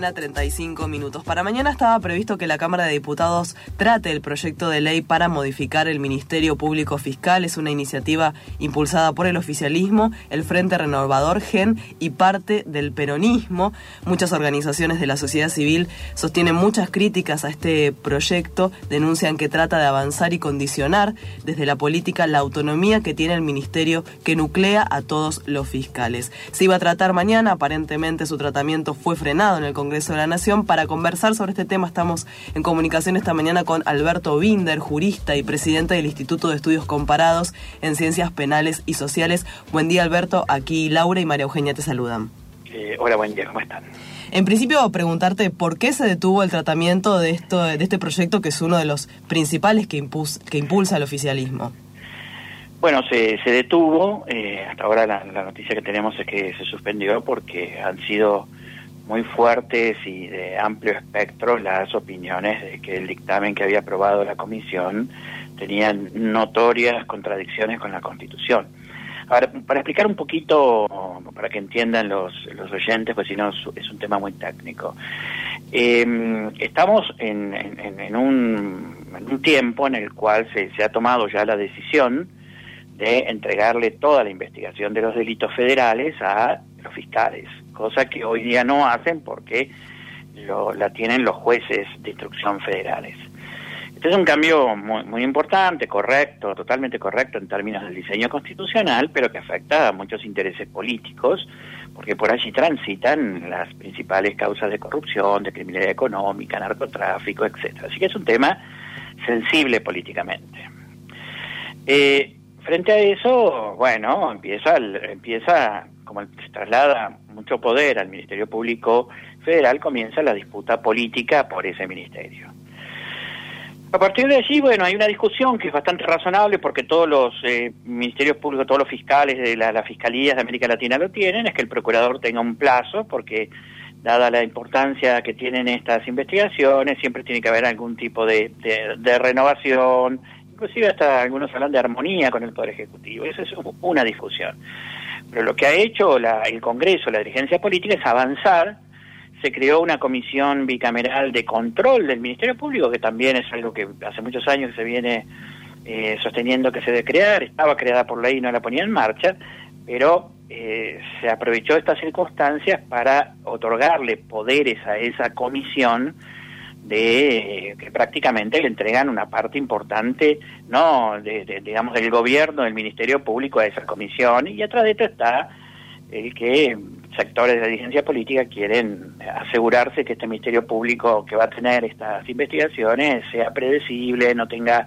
mañana, 35 minutos. Para mañana estaba previsto que la Cámara de Diputados trate el proyecto de ley para modificar el Ministerio Público Fiscal. Es una iniciativa impulsada por el oficialismo, el Frente Renovador, GEN y parte del peronismo. Muchas organizaciones de la sociedad civil sostienen muchas críticas a este proyecto, denuncian que trata de avanzar y condicionar desde la política la autonomía que tiene el ministerio que nuclea a todos los fiscales. Se iba a tratar mañana, aparentemente su tratamiento fue frenado en el Congreso de la Nación. Para conversar sobre este tema estamos en comunicación esta mañana con Alberto Binder, jurista y presidente del Instituto de Estudios Comparados en Ciencias Penales y Sociales. Buen día, Alberto. Aquí Laura y María Eugenia te saludan. Hola, buen día, ¿cómo están? En principio, preguntarte por qué se detuvo el tratamiento de este proyecto, que es uno de los principales que impulsa el oficialismo. Bueno, se detuvo. Hasta ahora la noticia que tenemos es que se suspendió porque han sido muy fuertes y de amplio espectro las opiniones de que el dictamen que había aprobado la comisión tenía notorias contradicciones con la Constitución. Ahora, para explicar un poquito, para que entiendan los oyentes, pues si no es un tema muy técnico. Estamos en un tiempo en el cual se ha tomado ya la decisión de entregarle toda la investigación de los delitos federales a los fiscales, cosa que hoy día no hacen porque la tienen los jueces de instrucción federales. Este es un cambio muy importante, correcto, totalmente correcto en términos del diseño constitucional, pero que afecta a muchos intereses políticos, porque por allí transitan las principales causas de corrupción, de criminalidad económica, narcotráfico, etcétera. Así que es un tema sensible políticamente. Frente a eso, bueno, empieza, como se traslada mucho poder al Ministerio Público Federal, comienza la disputa política por ese ministerio. A partir de allí, bueno, hay una discusión que es bastante razonable porque todos los ministerios públicos, todos los fiscales de las fiscalías de América Latina lo tienen, es que el procurador tenga un plazo, porque dada la importancia que tienen estas investigaciones, siempre tiene que haber algún tipo de renovación. Inclusive hasta algunos hablan de armonía con el Poder Ejecutivo. Esa es una discusión. Pero lo que ha hecho el Congreso, la dirigencia política, es avanzar. Se creó una comisión bicameral de control del Ministerio Público, que también es algo que hace muchos años que se viene sosteniendo que se debe crear. Estaba creada por ley y no la ponía en marcha, pero se aprovechó estas circunstancias para otorgarle poderes a esa comisión que prácticamente le entregan una parte importante, no digamos del gobierno, del Ministerio Público a esa comisión, y atrás de esto está el que sectores de la dirigencia política quieren asegurarse que este Ministerio Público que va a tener estas investigaciones sea predecible, no tenga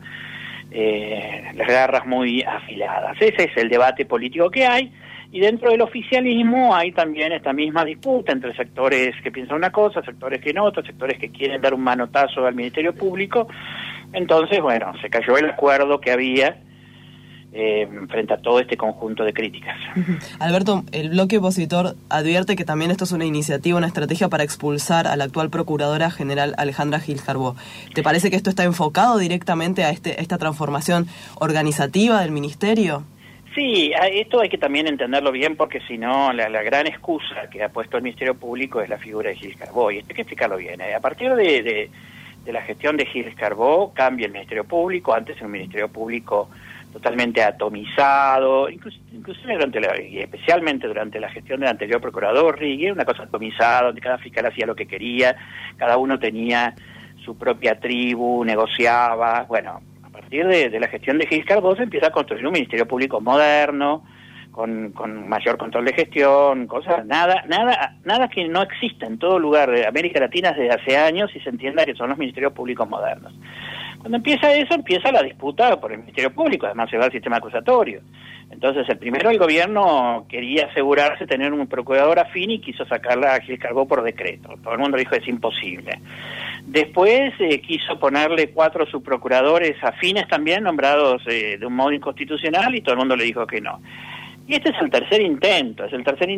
las garras muy afiladas. Ese es el debate político que hay. Y dentro del oficialismo hay también esta misma disputa entre sectores que piensan una cosa, sectores que no, otros sectores que quieren dar un manotazo al Ministerio Público. Entonces, bueno, se cayó el acuerdo que había frente a todo este conjunto de críticas. Alberto, el bloque opositor advierte que también esto es una iniciativa, una estrategia para expulsar a la actual Procuradora General Alejandra Gil Carbó. ¿Te parece que esto está enfocado directamente a esta transformación organizativa del Ministerio? Sí, esto hay que también entenderlo bien, porque si no, la gran excusa que ha puesto el Ministerio Público es la figura de Gil Carbó, y esto hay que explicarlo bien. A partir de la gestión de Gil Carbó cambia el Ministerio Público. Antes era un Ministerio Público totalmente atomizado, inclusive y especialmente durante la gestión del anterior procurador Rigui, una cosa atomizada, donde cada fiscal hacía lo que quería, cada uno tenía su propia tribu, negociaba. Bueno, a partir de la gestión de Gil Carbó se empieza a construir un Ministerio Público moderno, con mayor control de gestión, nada que no exista en todo lugar de América Latina desde hace años, y se entienda que son los ministerios públicos modernos. Cuando empieza eso, empieza la disputa por el Ministerio Público, además se va al sistema acusatorio. Entonces, el gobierno quería asegurarse de tener un procurador afín y quiso sacarla a Gil Carbó por decreto. Todo el mundo dijo es imposible. Después quiso ponerle 4 subprocuradores afines también, nombrados de un modo inconstitucional, y todo el mundo le dijo que no. Y este es el tercer intento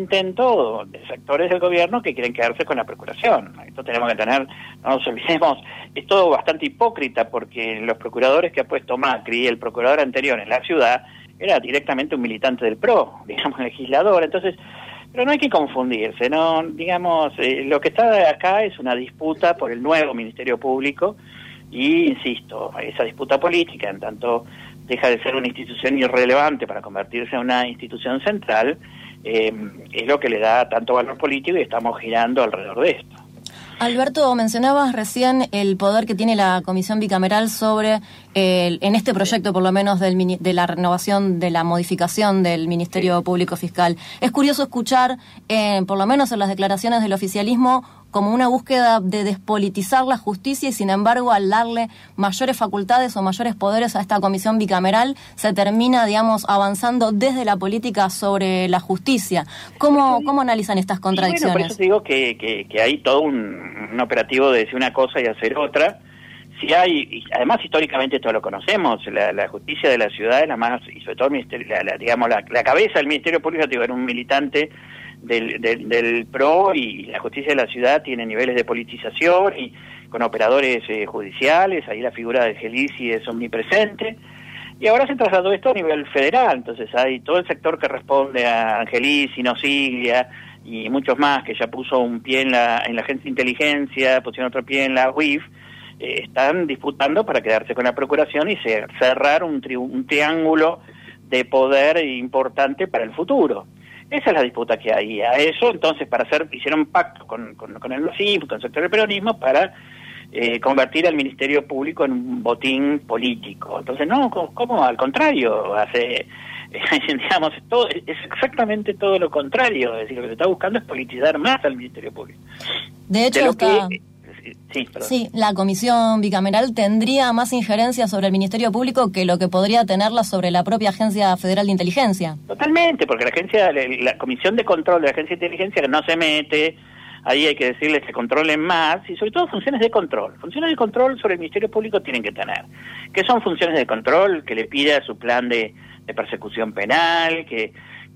de sectores del gobierno que quieren quedarse con la procuración. Esto tenemos que tener, no nos olvidemos, es todo bastante hipócrita, porque los procuradores que ha puesto Macri, el procurador anterior en la ciudad, era directamente un militante del PRO, digamos, legislador. Entonces, Pero no hay que confundirse, ¿no? Digamos, lo que está acá es una disputa por el nuevo Ministerio Público y, insisto, esa disputa política, en tanto deja de ser una institución irrelevante para convertirse en una institución central, es lo que le da tanto valor político y estamos girando alrededor de esto. Alberto, mencionabas recién el poder que tiene la Comisión Bicameral sobre, en este proyecto por lo menos, de la renovación, de la modificación del Ministerio Público Fiscal. Es curioso escuchar, por lo menos en las declaraciones del oficialismo, como una búsqueda de despolitizar la justicia y, sin embargo, al darle mayores facultades o mayores poderes a esta comisión bicameral, se termina, digamos, avanzando desde la política sobre la justicia. ¿Cómo analizan estas contradicciones? Bueno, por eso digo que hay todo un operativo de decir una cosa y hacer otra. Si hay, y además históricamente esto lo conocemos, la justicia de la ciudad es la más, y sobre todo el ministerio, la cabeza del Ministerio Público, era un militante del PRO, y la justicia de la ciudad tiene niveles de politización y con operadores judiciales. Ahí la figura de Angelici es omnipresente, y ahora se trasladó esto a nivel federal. Entonces hay todo el sector que responde a Angelici, Nosiglia y muchos más, que ya puso un pie en la agencia de inteligencia, pusieron otro pie en la UIF, están disputando para quedarse con la procuración y cerrar un triángulo de poder importante para el futuro. Esa es la disputa que hay. A eso, entonces, hicieron pacto con el NOCIF, con el sector del peronismo, para convertir al Ministerio Público en un botín político. Entonces, no, ¿cómo? Al contrario, digamos, es exactamente todo lo contrario. Es decir, lo que se está buscando es politizar más al Ministerio Público. De hecho, Sí, la Comisión Bicameral tendría más injerencia sobre el Ministerio Público que lo que podría tenerla sobre la propia Agencia Federal de Inteligencia. Totalmente, porque la Comisión de Control de la Agencia de Inteligencia que no se mete, ahí hay que decirles que controlen más, y sobre todo funciones de control. Funciones de control sobre el Ministerio Público tienen que tener. ¿Qué son funciones de control? Que le pida su plan de persecución penal, que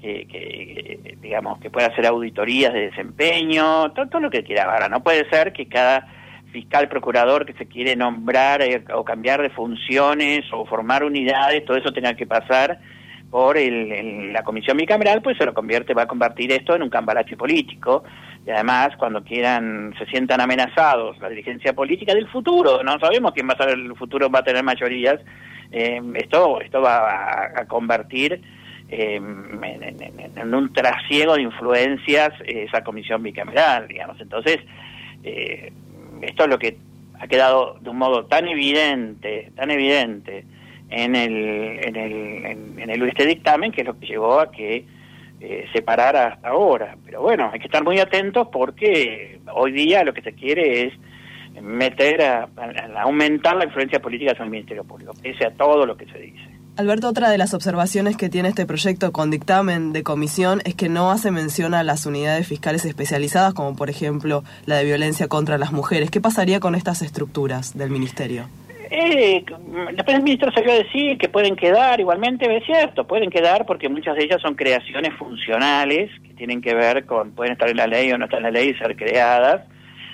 digamos, que pueda hacer auditorías de desempeño, todo lo que quiera. Ahora, no puede ser que cada fiscal procurador que se quiere nombrar o cambiar de funciones o formar unidades, todo eso tenga que pasar por la comisión bicameral, pues va a convertir esto en un cambalache político. Y además, cuando se sientan amenazados la dirigencia política del futuro, no sabemos quién va a ser el futuro, va a tener mayorías, esto va a convertir en un trasiego de influencias esa comisión bicameral, digamos. Entonces, esto es lo que ha quedado de un modo tan evidente en este dictamen, que es lo que llevó a que se parara hasta ahora. Pero bueno, hay que estar muy atentos, porque hoy día lo que se quiere es aumentar la influencia política sobre el Ministerio Público, pese a todo lo que se dice. Alberto, otra de las observaciones que tiene este proyecto con dictamen de comisión es que no hace mención a las unidades fiscales especializadas, como por ejemplo la de violencia contra las mujeres. ¿Qué pasaría con estas estructuras del ministerio? Después el ministro salió a decir que pueden quedar, igualmente es cierto, pueden quedar porque muchas de ellas son creaciones funcionales que tienen que ver pueden estar en la ley o no estar en la ley y ser creadas.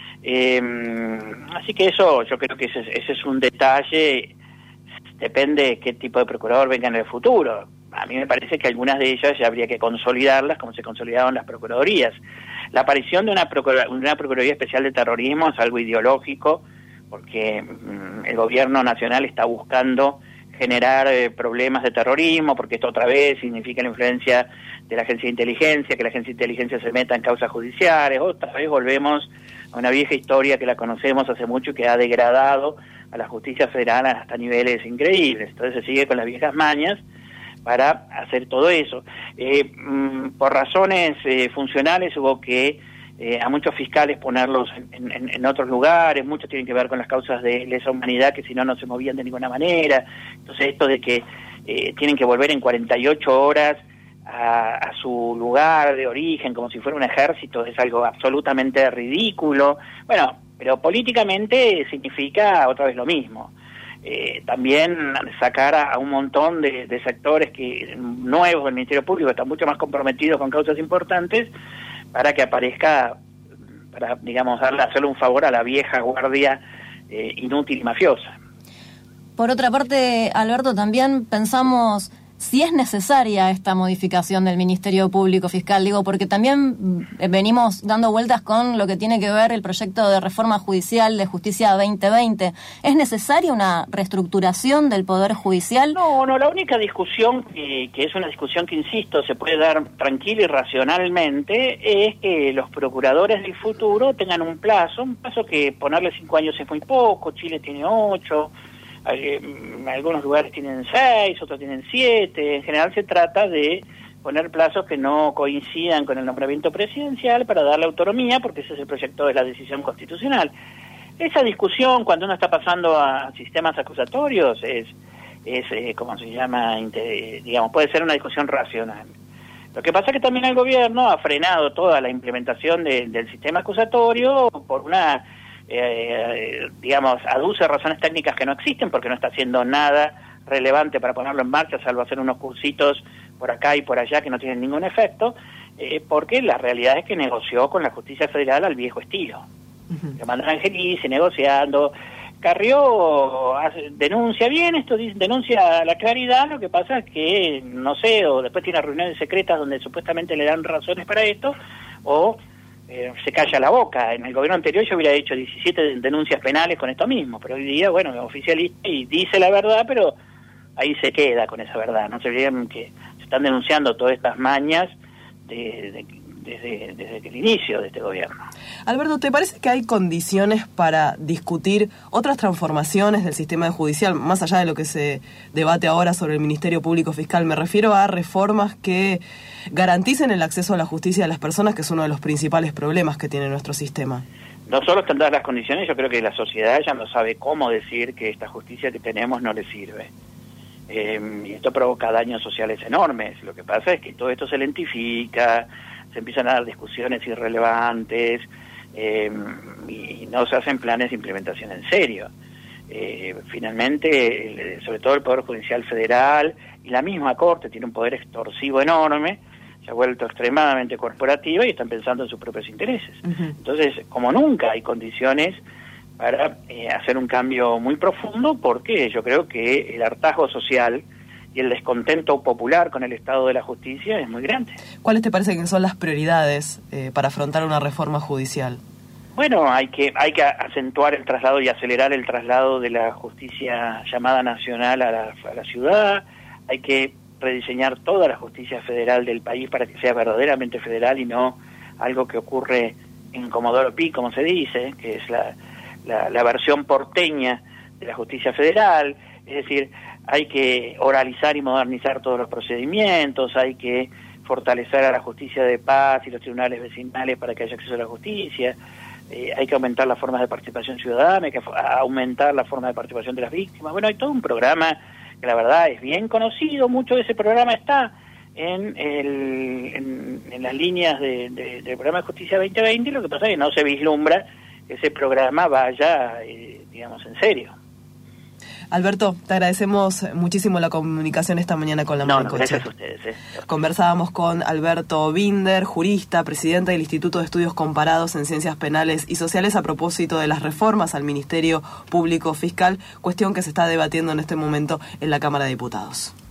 Así que eso, yo creo que ese es un detalle. Depende de qué tipo de procurador venga en el futuro. A mí me parece que algunas de ellas ya habría que consolidarlas como se consolidaron las procuradurías. La aparición de una Procuraduría Especial de Terrorismo es algo ideológico, porque el gobierno nacional está buscando generar problemas de terrorismo, porque esto otra vez significa la influencia de la Agencia de Inteligencia, que la Agencia de Inteligencia se meta en causas judiciales. Otra vez volvemos a una vieja historia que la conocemos hace mucho y que ha degradado a la justicia federal hasta niveles increíbles. Entonces se sigue con las viejas mañas para hacer todo eso. Por razones funcionales hubo que a muchos fiscales ponerlos en otros lugares. Muchos tienen que ver con las causas de lesa humanidad, que si no se movían de ninguna manera. Entonces esto de que tienen que volver en 48 horas a su lugar de origen como si fuera un ejército es algo absolutamente ridículo. Bueno, pero políticamente significa otra vez lo mismo. También sacar a un montón de sectores nuevos del Ministerio Público, están mucho más comprometidos con causas importantes, para que aparezca, para, digamos, hacerle un favor a la vieja guardia inútil y mafiosa. Por otra parte, Alberto, también pensamos si es necesaria esta modificación del Ministerio Público Fiscal, digo, porque también venimos dando vueltas con lo que tiene que ver el proyecto de reforma judicial de Justicia 2020. ¿Es necesaria una reestructuración del Poder Judicial? No, la única discusión, que es una discusión que, insisto, se puede dar tranquila y racionalmente, es que los procuradores del futuro tengan un plazo que ponerle 5 años es muy poco. Chile tiene 8, algunos lugares tienen 6, otros tienen 7. En general se trata de poner plazos que no coincidan con el nombramiento presidencial para darle autonomía, porque ese es el proyecto de la decisión constitucional. Esa discusión, cuando uno está pasando a sistemas acusatorios, es ¿cómo se llama? Digamos, puede ser una discusión racional. Lo que pasa es que también el gobierno ha frenado toda la implementación del sistema acusatorio por una, digamos, aduce razones técnicas que no existen, porque no está haciendo nada relevante para ponerlo en marcha, salvo hacer unos cursitos por acá y por allá que no tienen ningún efecto, porque la realidad es que negoció con la justicia federal al viejo estilo. Le mandan a Angelici negociando. Carrió denuncia bien esto, denuncia la claridad, lo que pasa es que, no sé, o después tiene reuniones secretas donde supuestamente le dan razones para esto, o se calla la boca. En el gobierno anterior yo hubiera hecho 17 denuncias penales con esto mismo, pero hoy día, bueno, es oficialista y dice la verdad, pero ahí se queda con esa verdad. No se olviden que se están denunciando todas estas mañas desde el inicio de este gobierno. Alberto, ¿te parece que hay condiciones para discutir otras transformaciones del sistema judicial, más allá de lo que se debate ahora sobre el Ministerio Público Fiscal? Me refiero a reformas que garanticen el acceso a la justicia de las personas, que es uno de los principales problemas que tiene nuestro sistema. No solo están dadas las condiciones, yo creo que la sociedad ya no sabe cómo decir que esta justicia que tenemos no le sirve. Y esto provoca daños sociales enormes. Lo que pasa es que todo esto se lentifica, se empiezan a dar discusiones irrelevantes y no se hacen planes de implementación en serio. Finalmente, sobre todo el Poder Judicial Federal y la misma Corte tiene un poder extorsivo enorme, se ha vuelto extremadamente corporativa y están pensando en sus propios intereses. Entonces, como nunca hay condiciones para hacer un cambio muy profundo, porque yo creo que el hartazgo social y el descontento popular con el estado de la justicia es muy grande. ¿Cuáles te parece que son las prioridades para afrontar una reforma judicial? Bueno, hay que acentuar el traslado y acelerar el traslado de la justicia llamada nacional a la ciudad. Hay que rediseñar toda la justicia federal del país para que sea verdaderamente federal y no algo que ocurre en Comodoro Pi, como se dice, que es la versión porteña de la justicia federal. Es decir, hay que oralizar y modernizar todos los procedimientos, hay que fortalecer a la justicia de paz y los tribunales vecinales para que haya acceso a la justicia, hay que aumentar las formas de participación ciudadana, hay que aumentar la forma de participación de las víctimas. Bueno, hay todo un programa que la verdad es bien conocido, mucho de ese programa está en las líneas del programa de Justicia 2020, lo que pasa es que no se vislumbra que ese programa vaya, digamos, en serio. Alberto, te agradecemos muchísimo la comunicación esta mañana con la Maricocha. Gracias a ustedes. Conversábamos con Alberto Binder, jurista, presidente del Instituto de Estudios Comparados en Ciencias Penales y Sociales, a propósito de las reformas al Ministerio Público Fiscal, cuestión que se está debatiendo en este momento en la Cámara de Diputados.